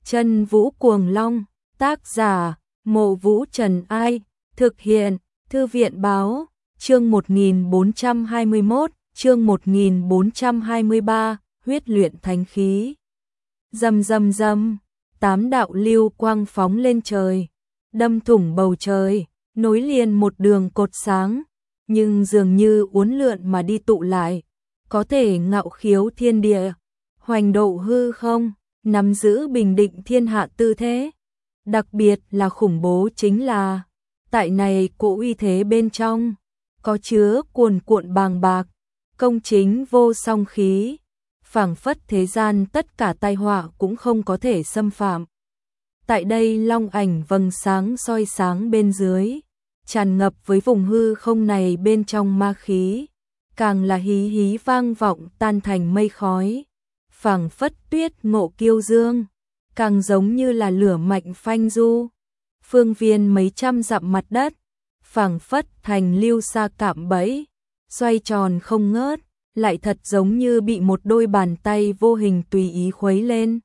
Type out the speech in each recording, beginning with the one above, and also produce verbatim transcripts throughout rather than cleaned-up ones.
Chân Vũ Cuồng Long, tác giả, Mộ Vũ Trần Ai, thực hiện, Thư viện Báo, chương một nghìn bốn trăm hai mươi mốt, chương một nghìn bốn trăm hai mươi ba, huyết luyện thánh khí. Rầm rầm rầm, tám đạo lưu quang phóng lên trời, đâm thủng bầu trời, nối liền một đường cột sáng, nhưng dường như uốn lượn mà đi tụ lại, có thể ngạo khiếu thiên địa, hoành độ hư không, nắm giữ bình định thiên hạ tư thế. Đặc biệt là khủng bố chính là, tại này cỗ uy thế bên trong, có chứa cuồn cuộn bàng bạc, công chính vô song khí, phảng phất thế gian tất cả tai họa cũng không có thể xâm phạm. Tại đây long ảnh vầng sáng soi sáng bên dưới, tràn ngập với vùng hư không này bên trong ma khí, càng là hí hí vang vọng tan thành mây khói, phảng phất tuyết ngộ kiêu dương, càng giống như là lửa mạnh phanh du. Phương viên mấy trăm dặm mặt đất, phảng phất thành lưu sa cạm bẫy, xoay tròn không ngớt, lại thật giống như bị một đôi bàn tay vô hình tùy ý khuấy lên.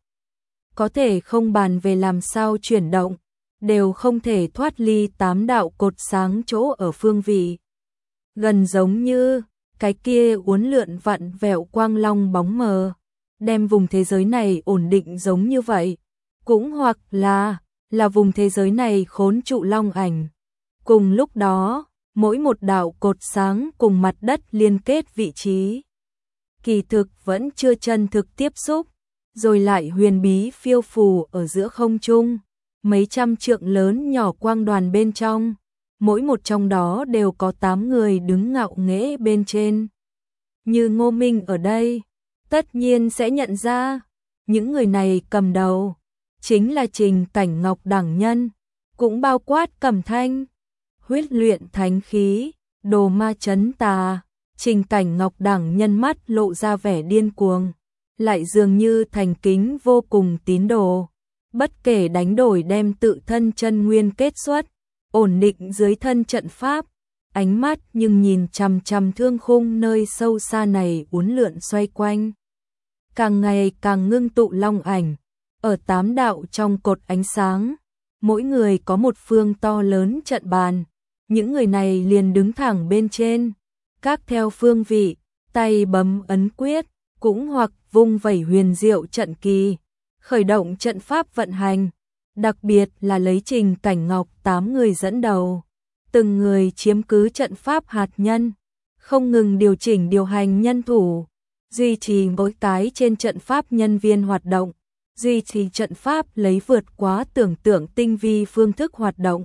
Có thể không bàn về làm sao chuyển động, đều không thể thoát ly tám đạo cột sáng chỗ ở phương vị. Gần giống như cái kia uốn lượn vặn vẹo quang long bóng mờ, đem vùng thế giới này ổn định giống như vậy, cũng hoặc là là vùng thế giới này khốn trụ long ảnh. Cùng lúc đó, mỗi một đạo cột sáng cùng mặt đất liên kết vị trí, kỳ thực vẫn chưa chân thực tiếp xúc, rồi lại huyền bí phiêu phù ở giữa không trung, mấy trăm trượng lớn nhỏ quang đoàn bên trong, mỗi một trong đó đều có tám người đứng ngạo nghễ bên trên. Như Ngô Minh ở đây, tất nhiên sẽ nhận ra, những người này cầm đầu chính là Trình Cảnh Ngọc đẳng nhân, cũng bao quát Cẩm Thanh, huyết luyện thánh khí, đồ ma chấn tà. Trình Cảnh Ngọc đẳng nhân mắt lộ ra vẻ điên cuồng, lại dường như thành kính vô cùng tín đồ, bất kể đánh đổi đem tự thân chân nguyên kết xuất, ổn định dưới thân trận pháp, ánh mắt nhưng nhìn chằm chằm thương khung nơi sâu xa này uốn lượn xoay quanh, càng ngày càng ngưng tụ long ảnh, ở tám đạo trong cột ánh sáng, mỗi người có một phương to lớn trận bàn, những người này liền đứng thẳng bên trên, các theo phương vị, tay bấm ấn quyết, cũng hoặc vung vẩy huyền diệu trận kỳ, khởi động trận pháp vận hành, đặc biệt là lấy Trình Cảnh Ngọc tám người dẫn đầu, từng người chiếm cứ trận pháp hạt nhân, không ngừng điều chỉnh điều hành nhân thủ, duy trì mỗi cái trên trận pháp nhân viên hoạt động, duy trì trận pháp lấy vượt quá tưởng tượng tinh vi phương thức hoạt động.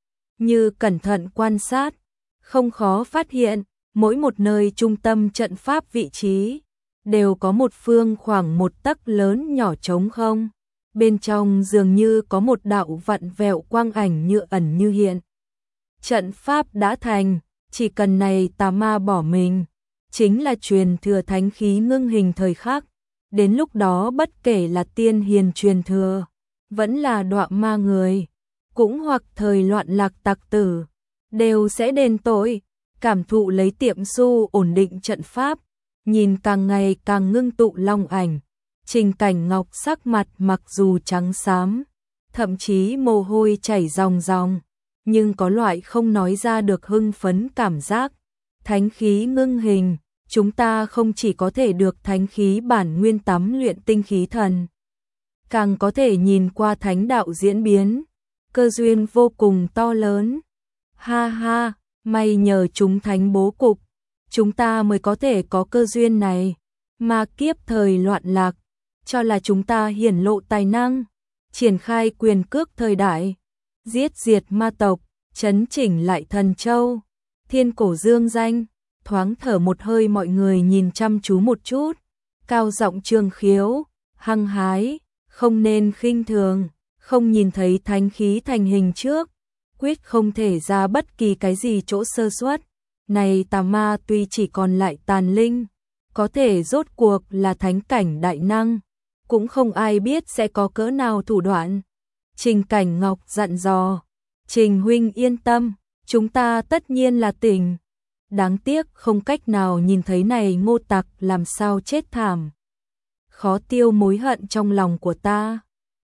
Như cẩn thận quan sát, không khó phát hiện, mỗi một nơi trung tâm trận pháp vị trí, đều có một phương khoảng một tấc lớn nhỏ trống không. Bên trong dường như có một đạo vặn vẹo quang ảnh như ẩn như hiện. Trận pháp đã thành, chỉ cần này tà ma bỏ mình, chính là truyền thừa thánh khí ngưng hình thời khắc. Đến lúc đó bất kể là tiên hiền truyền thừa, vẫn là đọa ma người, cũng hoặc thời loạn lạc tặc tử, đều sẽ đền tội, cảm thụ lấy tiệm su ổn định trận pháp, nhìn càng ngày càng ngưng tụ long ảnh. Trình Cảnh Ngọc sắc mặt mặc dù trắng xám, thậm chí mồ hôi chảy ròng ròng, nhưng có loại không nói ra được hưng phấn cảm giác. Thánh khí ngưng hình, chúng ta không chỉ có thể được thánh khí bản nguyên tắm luyện tinh khí thần, càng có thể nhìn qua thánh đạo diễn biến, cơ duyên vô cùng to lớn. Ha ha, may nhờ chúng thánh bố cục, chúng ta mới có thể có cơ duyên này, mà kiếp thời loạn lạc, cho là chúng ta hiển lộ tài năng, triển khai quyền cước thời đại, giết diệt ma tộc, chấn chỉnh lại thần châu, thiên cổ dương danh. Thoáng thở một hơi, mọi người nhìn chăm chú một chút, cao giọng trường khiếu, hăng hái, không nên khinh thường, không nhìn thấy thánh khí thành hình trước, quyết không thể ra bất kỳ cái gì chỗ sơ suất. Này tà ma tuy chỉ còn lại tàn linh, có thể rốt cuộc là thánh cảnh đại năng, cũng không ai biết sẽ có cỡ nào thủ đoạn. Trình Cảnh Ngọc dặn dò, Trình huynh yên tâm, chúng ta tất nhiên là tỉnh. Đáng tiếc không cách nào nhìn thấy này ngô tặc làm sao chết thảm. Khó tiêu mối hận trong lòng của ta.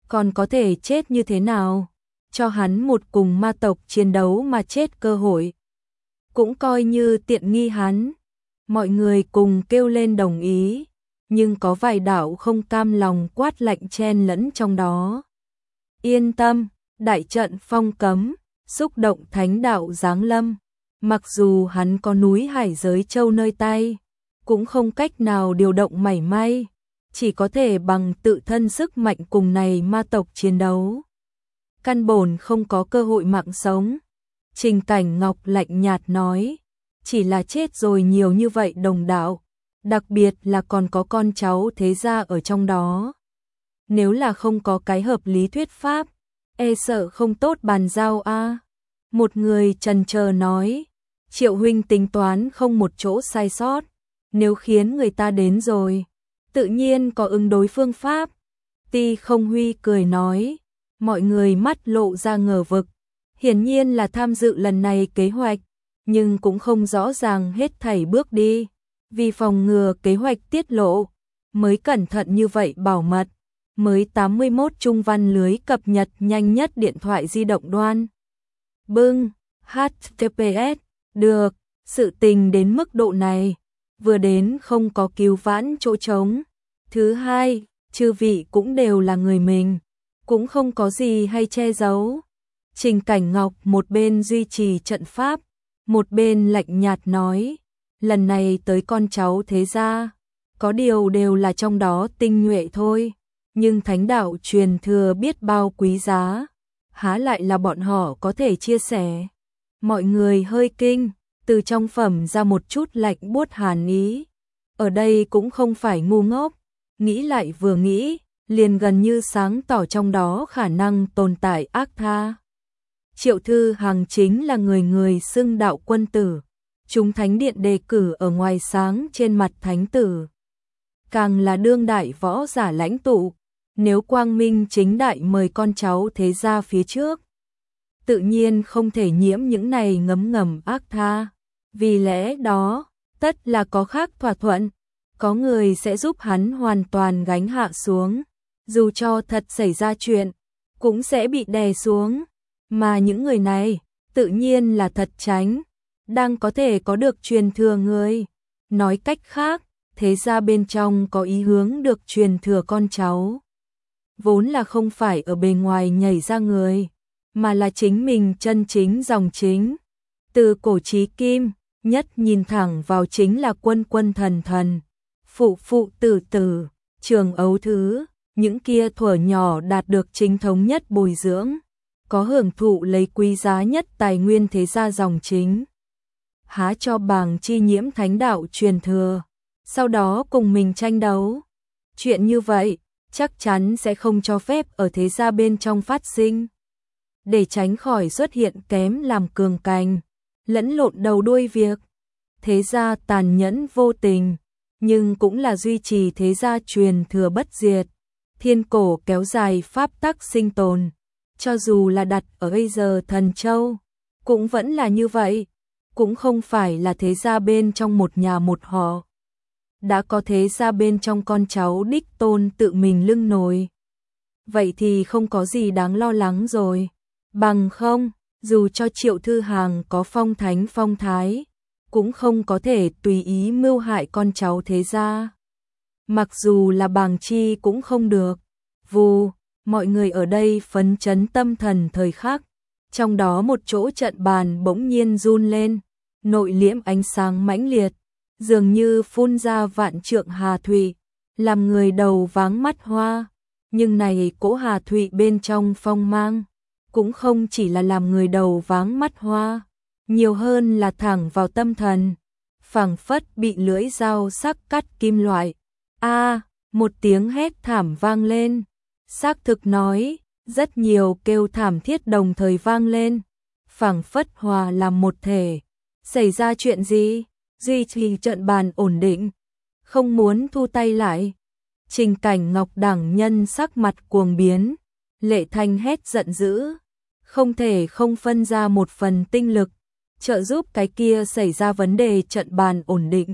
còn có thể chết như thế nào? Cho hắn một cùng ma tộc chiến đấu mà chết cơ hội. Cũng coi như tiện nghi hắn. Mọi người cùng kêu lên đồng ý, nhưng có vài đạo không cam lòng quát lạnh chen lẫn trong đó. Yên tâm, đại trận phong cấm, xúc động thánh đạo giáng lâm. Mặc dù hắn có núi hải giới châu nơi tay, cũng không cách nào điều động mảy may, chỉ có thể bằng tự thân sức mạnh cùng này ma tộc chiến đấu. Căn bổn không có cơ hội mạng sống. Trình Cảnh Ngọc lạnh nhạt nói, chỉ là chết rồi nhiều như vậy đồng đạo, đặc biệt là còn có con cháu thế gia ở trong đó. Nếu là không có cái hợp lý thuyết pháp, e sợ không tốt bàn giao a. Một người chần chờ nói, Triệu huynh tính toán không một chỗ sai sót, nếu khiến người ta đến rồi, tự nhiên có ứng đối phương pháp. Ti Không Huy cười nói, mọi người mắt lộ ra ngờ vực, hiển nhiên là tham dự lần này kế hoạch, nhưng cũng không rõ ràng hết thảy bước đi, vì phòng ngừa kế hoạch tiết lộ, mới cẩn thận như vậy bảo mật, mới tám mươi mốt trung văn lưới cập nhật nhanh nhất điện thoại di động đoan. Bưng, hát tê pê ét, được, sự tình đến mức độ này, vừa đến không có cứu vãn chỗ trống. Thứ hai, chư vị cũng đều là người mình, cũng không có gì hay che giấu. Trình Cảnh Ngọc một bên duy trì trận pháp, một bên lạnh nhạt nói, lần này tới con cháu thế gia, có điều đều là trong đó tinh nhuệ thôi, nhưng thánh đạo truyền thừa biết bao quý giá, há lại là bọn họ có thể chia sẻ. Mọi người hơi kinh, từ trong phẩm ra một chút lạnh buốt hàn ý. Ở đây cũng không phải ngu ngốc, nghĩ lại vừa nghĩ, liền gần như sáng tỏ trong đó khả năng tồn tại ác tha. Triệu Thư Hằng chính là người người xưng đạo quân tử, chúng thánh điện đề cử ở ngoài sáng trên mặt thánh tử. Càng là đương đại võ giả lãnh tụ, nếu quang minh chính đại mời con cháu thế gia phía trước, tự nhiên không thể nhiễm những này ngấm ngầm ác tha. Vì lẽ đó, tất là có khác thỏa thuận, có người sẽ giúp hắn hoàn toàn gánh hạ xuống, dù cho thật xảy ra chuyện, cũng sẽ bị đè xuống. Mà những người này, tự nhiên là thật tránh, đang có thể có được truyền thừa người. Nói cách khác, thế gia bên trong có ý hướng được truyền thừa con cháu. Vốn là không phải ở bề ngoài nhảy ra người, mà là chính mình chân chính dòng chính. Từ cổ chí kim, nhất nhìn thẳng vào chính là quân quân thần thần, phụ phụ tử tử, trường ấu thứ, những kia thuở nhỏ đạt được chính thống nhất bồi dưỡng, có hưởng thụ lấy quý giá nhất tài nguyên thế gia dòng chính. Há cho bàng chi nhiễm thánh đạo truyền thừa, sau đó cùng mình tranh đấu. Chuyện như vậy, chắc chắn sẽ không cho phép ở thế gia bên trong phát sinh. Để tránh khỏi xuất hiện kém làm cường cành, lẫn lộn đầu đuôi việc. Thế gia tàn nhẫn vô tình, nhưng cũng là duy trì thế gia truyền thừa bất diệt. Thiên cổ kéo dài pháp tắc sinh tồn, cho dù là đặt ở bây giờ Thần Châu, cũng vẫn là như vậy, cũng không phải là thế gia bên trong một nhà một họ. Đã có thế gia bên trong con cháu đích tôn tự mình lưng nồi. Vậy thì không có gì đáng lo lắng rồi. Bằng không, dù cho Triệu Thư Hằng có phong thánh phong thái, cũng không có thể tùy ý mưu hại con cháu thế gia. Mặc dù là bàng chi cũng không được. Vù, mọi người ở đây phấn chấn tâm thần thời khắc. Trong đó một chỗ trận bàn bỗng nhiên run lên, nội liễm ánh sáng mãnh liệt, dường như phun ra vạn trượng hà thủy, làm người đầu váng mắt hoa. Nhưng này cỗ hà thủy bên trong phong mang, cũng không chỉ là làm người đầu váng mắt hoa, nhiều hơn là thẳng vào tâm thần, phảng phất bị lưỡi dao sắc cắt kim loại. A, một tiếng hét thảm vang lên. Xác thực nói, rất nhiều kêu thảm thiết đồng thời vang lên, phảng phất hòa làm một thể. Xảy ra chuyện gì? Duy trì trận bàn ổn định, không muốn thu tay lại. Trình Cảnh Ngọc đẳng nhân sắc mặt cuồng biến, lệ thanh hét giận dữ, không thể không phân ra một phần tinh lực, trợ giúp cái kia xảy ra vấn đề trận bàn ổn định.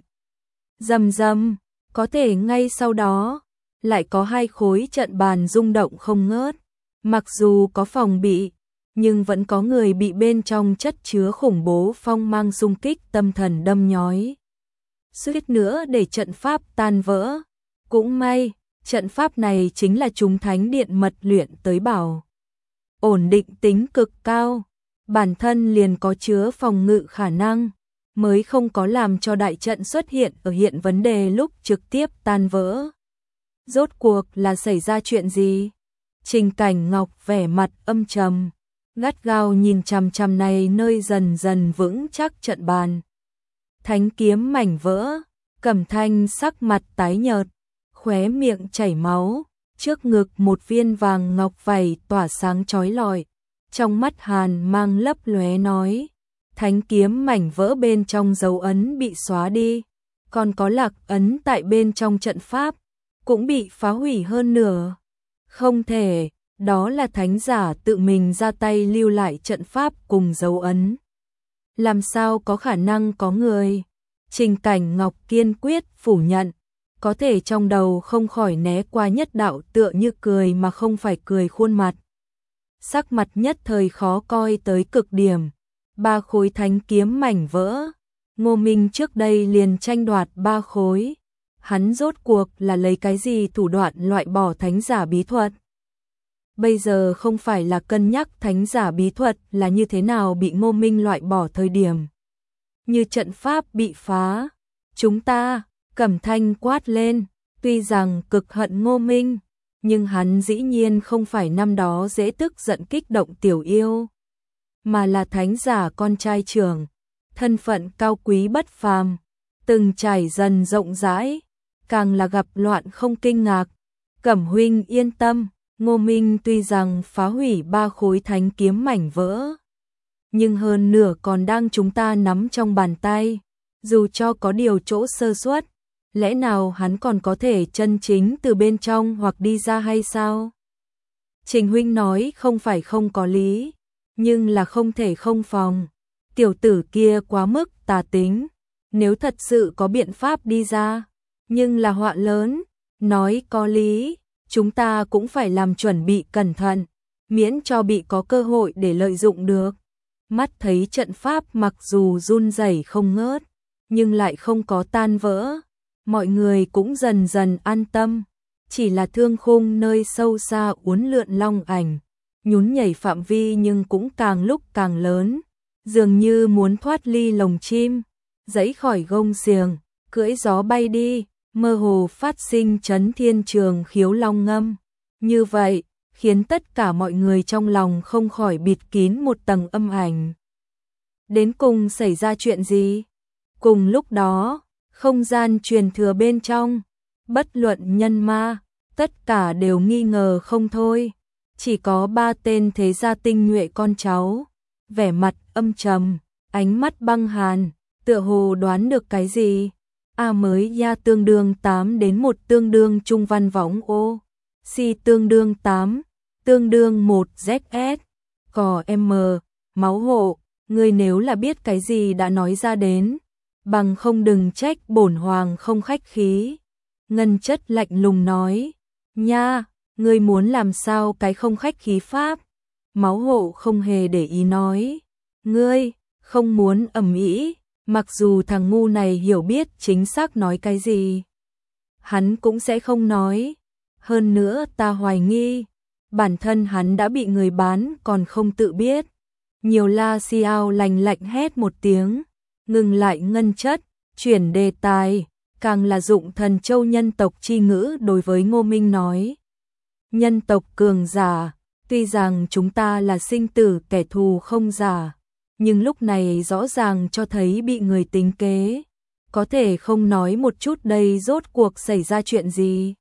Rầm rầm, có thể ngay sau đó, lại có hai khối trận bàn rung động không ngớt. Mặc dù có phòng bị, nhưng vẫn có người bị bên trong chất chứa khủng bố phong mang xung kích tâm thần đâm nhói. Suýt nữa để trận pháp tan vỡ. Cũng may, trận pháp này chính là chúng thánh điện mật luyện tới bảo. Ổn định tính cực cao, bản thân liền có chứa phòng ngự khả năng, mới không có làm cho đại trận xuất hiện ở hiện vấn đề lúc trực tiếp tan vỡ. Rốt cuộc là xảy ra chuyện gì? Trình Cảnh Ngọc vẻ mặt âm trầm, gắt gao nhìn chằm chằm này nơi dần dần vững chắc trận bàn. Thánh kiếm mảnh vỡ, Cẩm Thanh sắc mặt tái nhợt, khóe miệng chảy máu, trước ngực một viên vàng ngọc vảy tỏa sáng chói lọi, trong mắt hàn mang lấp lóe nói, thánh kiếm mảnh vỡ bên trong dấu ấn bị xóa đi, còn có lạc ấn tại bên trong trận pháp, cũng bị phá hủy hơn nửa. Không thể, đó là thánh giả tự mình ra tay lưu lại trận pháp cùng dấu ấn. Làm sao có khả năng có người? Trình Cảnh Ngọc kiên quyết phủ nhận, có thể trong đầu không khỏi né qua nhất đạo tựa như cười mà không phải cười khuôn mặt. Sắc mặt nhất thời khó coi tới cực điểm, ba khối thánh kiếm mảnh vỡ, Ngô Minh trước đây liền tranh đoạt ba khối, hắn rốt cuộc là lấy cái gì thủ đoạn loại bỏ thánh giả bí thuật? Bây giờ không phải là cân nhắc thánh giả bí thuật là như thế nào bị Ngô Minh loại bỏ thời điểm. Như trận pháp bị phá, chúng ta, Cẩm Thanh quát lên, tuy rằng cực hận Ngô Minh, nhưng hắn dĩ nhiên không phải năm đó dễ tức giận kích động tiểu yêu, mà là thánh giả con trai trưởng, thân phận cao quý bất phàm, từng trải dần rộng rãi, càng là gặp loạn không kinh ngạc. Cẩm huynh yên tâm, Ngô Minh tuy rằng phá hủy ba khối thánh kiếm mảnh vỡ, nhưng hơn nửa còn đang chúng ta nắm trong bàn tay, dù cho có điều chỗ sơ suất, lẽ nào hắn còn có thể chân chính từ bên trong hoặc đi ra hay sao? Trình huynh nói không phải không có lý, nhưng là không thể không phòng. Tiểu tử kia quá mức tà tính, nếu thật sự có biện pháp đi ra, nhưng là họa lớn, nói có lý, chúng ta cũng phải làm chuẩn bị cẩn thận, miễn cho bị có cơ hội để lợi dụng được. Mắt thấy trận pháp mặc dù run rẩy không ngớt, nhưng lại không có tan vỡ, mọi người cũng dần dần an tâm, chỉ là thương khung nơi sâu xa uốn lượn long ảnh, nhún nhảy phạm vi nhưng cũng càng lúc càng lớn, dường như muốn thoát ly lồng chim, giãy khỏi gông xiềng, cưỡi gió bay đi, mơ hồ phát sinh chấn thiên trường khiếu long ngâm. Như vậy, khiến tất cả mọi người trong lòng không khỏi bịt kín một tầng âm ảnh. Đến cùng xảy ra chuyện gì? Cùng lúc đó, không gian truyền thừa bên trong, bất luận nhân ma, tất cả đều nghi ngờ không thôi. Chỉ có ba tên thế gia tinh nhuệ con cháu, vẻ mặt âm trầm, ánh mắt băng hàn, tựa hồ đoán được cái gì. A mới ya tương đương tám đến một tương đương trung văn võng ô, si tương đương tám, tương đương một Z S, cò M, máu hộ, ngươi nếu là biết cái gì đã nói ra đến, bằng không đừng trách bổn hoàng không khách khí. Ngân Chất lạnh lùng nói, nha, ngươi muốn làm sao cái không khách khí pháp? Máu hộ không hề để ý nói, ngươi không muốn ầm ĩ, mặc dù thằng ngu này hiểu biết chính xác nói cái gì, hắn cũng sẽ không nói. Hơn nữa ta hoài nghi, bản thân hắn đã bị người bán còn không tự biết. Nhiều La Xiao lành lạnh hét một tiếng, ngừng lại Ngân Chất, chuyển đề tài, càng là dụng thần châu nhân tộc chi ngữ đối với Ngô Minh nói. Nhân tộc cường giả, tuy rằng chúng ta là sinh tử kẻ thù không giả, nhưng lúc này rõ ràng cho thấy bị người tính kế, có thể không nói một chút đây rốt cuộc xảy ra chuyện gì.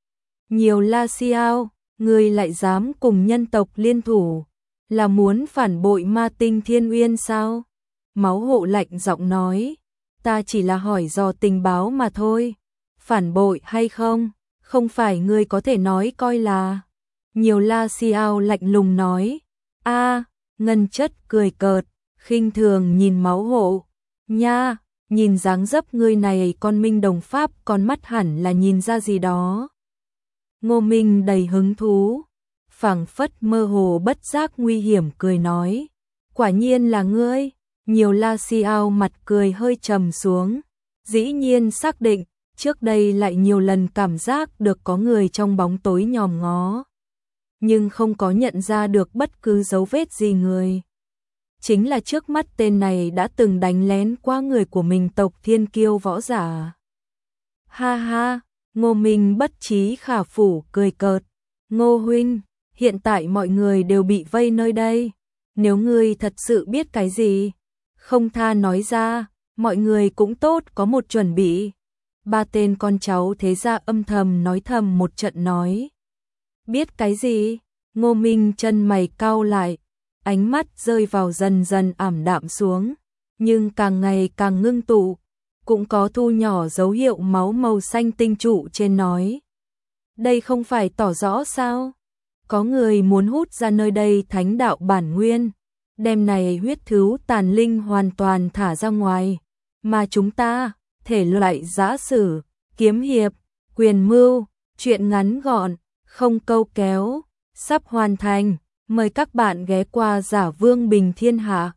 Nhiều La Xiao, ngươi lại dám cùng nhân tộc liên thủ, là muốn phản bội Ma Tinh Thiên Uyên sao? Máu hộ lạnh giọng nói, ta chỉ là hỏi dò tình báo mà thôi, phản bội hay không, không phải ngươi có thể nói coi là. Nhiều La Xiao lạnh lùng nói, a, Ngân Chất cười cợt, khinh thường nhìn máu hộ, nha, nhìn dáng dấp ngươi này con Minh đồng pháp con mắt hẳn là nhìn ra gì đó. Ngô Minh đầy hứng thú, phảng phất mơ hồ bất giác nguy hiểm cười nói. Quả nhiên là ngươi, nhiều La Xiao mặt cười hơi trầm xuống, dĩ nhiên xác định, trước đây lại nhiều lần cảm giác được có người trong bóng tối nhòm ngó, nhưng không có nhận ra được bất cứ dấu vết gì người. Chính là trước mắt tên này đã từng đánh lén qua người của mình tộc thiên kiêu võ giả. Ha ha, Ngô Minh bất trí khả phủ cười cợt. Ngô huynh, hiện tại mọi người đều bị vây nơi đây. Nếu ngươi thật sự biết cái gì, không tha nói ra, mọi người cũng tốt có một chuẩn bị. Ba tên con cháu thế gia âm thầm nói thầm một trận nói. Biết cái gì? Ngô Minh chân mày cau lại, ánh mắt rơi vào dần dần ảm đạm xuống, nhưng càng ngày càng ngưng tụ, cũng có thu nhỏ dấu hiệu máu màu xanh tinh trụ trên nói. Đây không phải tỏ rõ sao? Có người muốn hút ra nơi đây thánh đạo bản nguyên, đem này huyết thứ tàn linh hoàn toàn thả ra ngoài, mà chúng ta, thể loại giã sử, kiếm hiệp, quyền mưu, chuyện ngắn gọn, không câu kéo, sắp hoàn thành, mời các bạn ghé qua Giả Vương Bình Thiên Hạ.